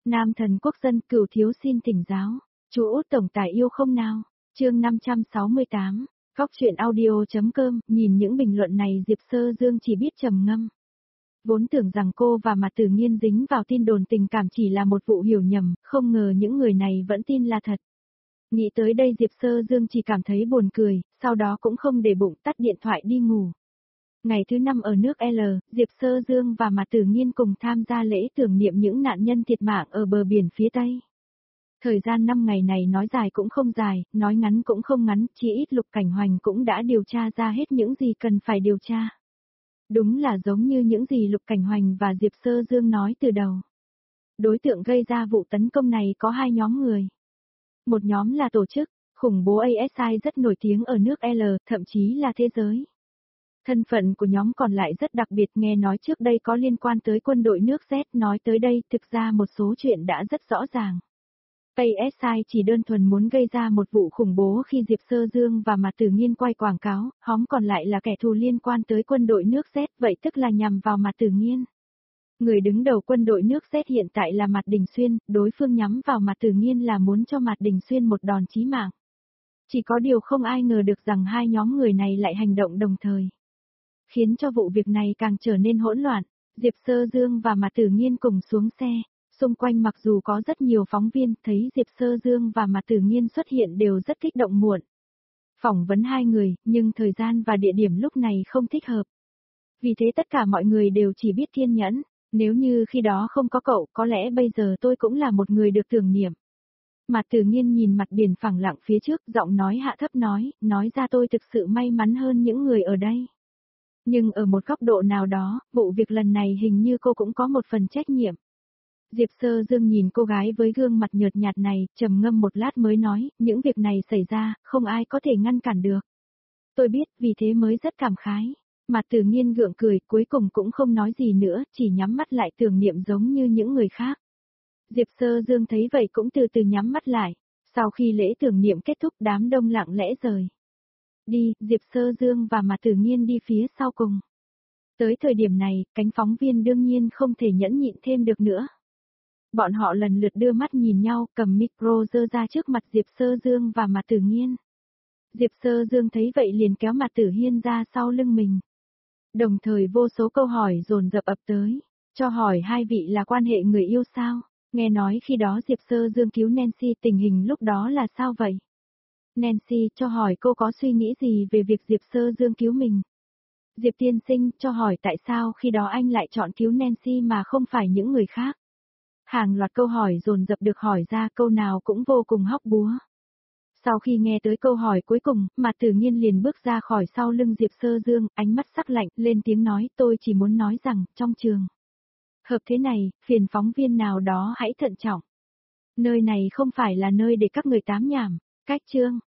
Nam thần quốc dân Cửu thiếu xin thỉnh giáo. Chú Út tổng tài yêu không nào? Chương 568. Góc truyện audio.com, nhìn những bình luận này Diệp Sơ Dương chỉ biết trầm ngâm. Vốn tưởng rằng cô và Mạt Tử Nghiên dính vào tin đồn tình cảm chỉ là một vụ hiểu nhầm, không ngờ những người này vẫn tin là thật. Nghĩ tới đây Diệp Sơ Dương chỉ cảm thấy buồn cười, sau đó cũng không để bụng tắt điện thoại đi ngủ. Ngày thứ 5 ở nước L, Diệp Sơ Dương và Mạt Tử Nghiên cùng tham gia lễ tưởng niệm những nạn nhân thiệt mạng ở bờ biển phía Tây. Thời gian 5 ngày này nói dài cũng không dài, nói ngắn cũng không ngắn, chỉ ít Lục Cảnh Hoành cũng đã điều tra ra hết những gì cần phải điều tra. Đúng là giống như những gì Lục Cảnh Hoành và Diệp Sơ Dương nói từ đầu. Đối tượng gây ra vụ tấn công này có hai nhóm người. Một nhóm là tổ chức, khủng bố ASI rất nổi tiếng ở nước L, thậm chí là thế giới. Thân phận của nhóm còn lại rất đặc biệt, nghe nói trước đây có liên quan tới quân đội nước Z, nói tới đây thực ra một số chuyện đã rất rõ ràng. ASI chỉ đơn thuần muốn gây ra một vụ khủng bố khi Diệp Sơ Dương và Mạt Tử Nghiên quay quảng cáo, hóm còn lại là kẻ thù liên quan tới quân đội nước Z, vậy tức là nhằm vào Mạt Tử Nghiên. Người đứng đầu quân đội nước Z hiện tại là Mạt Đình Xuyên, đối phương nhắm vào Mạt Tử Nghiên là muốn cho Mạt Đình Xuyên một đòn chí mạng. Chỉ có điều không ai ngờ được rằng hai nhóm người này lại hành động đồng thời. Khiến cho vụ việc này càng trở nên hỗn loạn, Diệp Sơ Dương và Mạt Tử Nghiên cùng xuống xe. Xung quanh mặc dù có rất nhiều phóng viên, thấy Diệp Sơ Dương và Mạt Tử Nghiên xuất hiện đều rất kích động muộn. Phỏng vấn hai người, nhưng thời gian và địa điểm lúc này không thích hợp. Vì thế tất cả mọi người đều chỉ biết kiên nhẫn, nếu như khi đó không có cậu, có lẽ bây giờ tôi cũng là một người được tưởng niệm. Mạt Tử Nghiên nhìn mặt biển phẳng lặng phía trước, giọng nói hạ thấp nói ra tôi thực sự may mắn hơn những người ở đây. Nhưng ở một góc độ nào đó, vụ việc lần này hình như cô cũng có một phần trách nhiệm. Diệp Sơ Dương nhìn cô gái với gương mặt nhợt nhạt này, trầm ngâm một lát mới nói, những việc này xảy ra, không ai có thể ngăn cản được. Tôi biết, vì thế mới rất cảm khái. Mạt Tử Nghiên gượng cười, cuối cùng cũng không nói gì nữa, chỉ nhắm mắt lại tưởng niệm giống như những người khác. Diệp Sơ Dương thấy vậy cũng từ từ nhắm mắt lại. Sau khi lễ tưởng niệm kết thúc đám đông lặng lẽ rời đi, Diệp Sơ Dương và Mạt Tử Nghiên đi phía sau cùng. Tới thời điểm này, cánh phóng viên đương nhiên không thể nhẫn nhịn thêm được nữa. Bọn họ lần lượt đưa mắt nhìn nhau, cầm micro giơ ra trước mặt Diệp Sơ Dương và Mạt Tử Nghiên. Diệp Sơ Dương thấy vậy liền kéo Mạt Tử Hiên ra sau lưng mình. Đồng thời vô số câu hỏi dồn dập ập tới, cho hỏi hai vị là quan hệ người yêu sao? Nghe nói khi đó Diệp Sơ Dương cứu Nancy, tình hình lúc đó là sao vậy? Nancy, cho hỏi cô có suy nghĩ gì về việc Diệp Sơ Dương cứu mình? Diệp tiên sinh, cho hỏi tại sao khi đó anh lại chọn cứu Nancy mà không phải những người khác? Hàng loạt câu hỏi dồn dập được hỏi ra, câu nào cũng vô cùng hóc búa. Sau khi nghe tới câu hỏi cuối cùng, Mạt Tử Nghiên liền bước ra khỏi sau lưng Diệp Sơ Dương, ánh mắt sắc lạnh, lên tiếng nói, tôi chỉ muốn nói rằng, trong trường hợp thế này, phiền phóng viên nào đó hãy thận trọng. Nơi này không phải là nơi để các người tám nhảm. Cách chương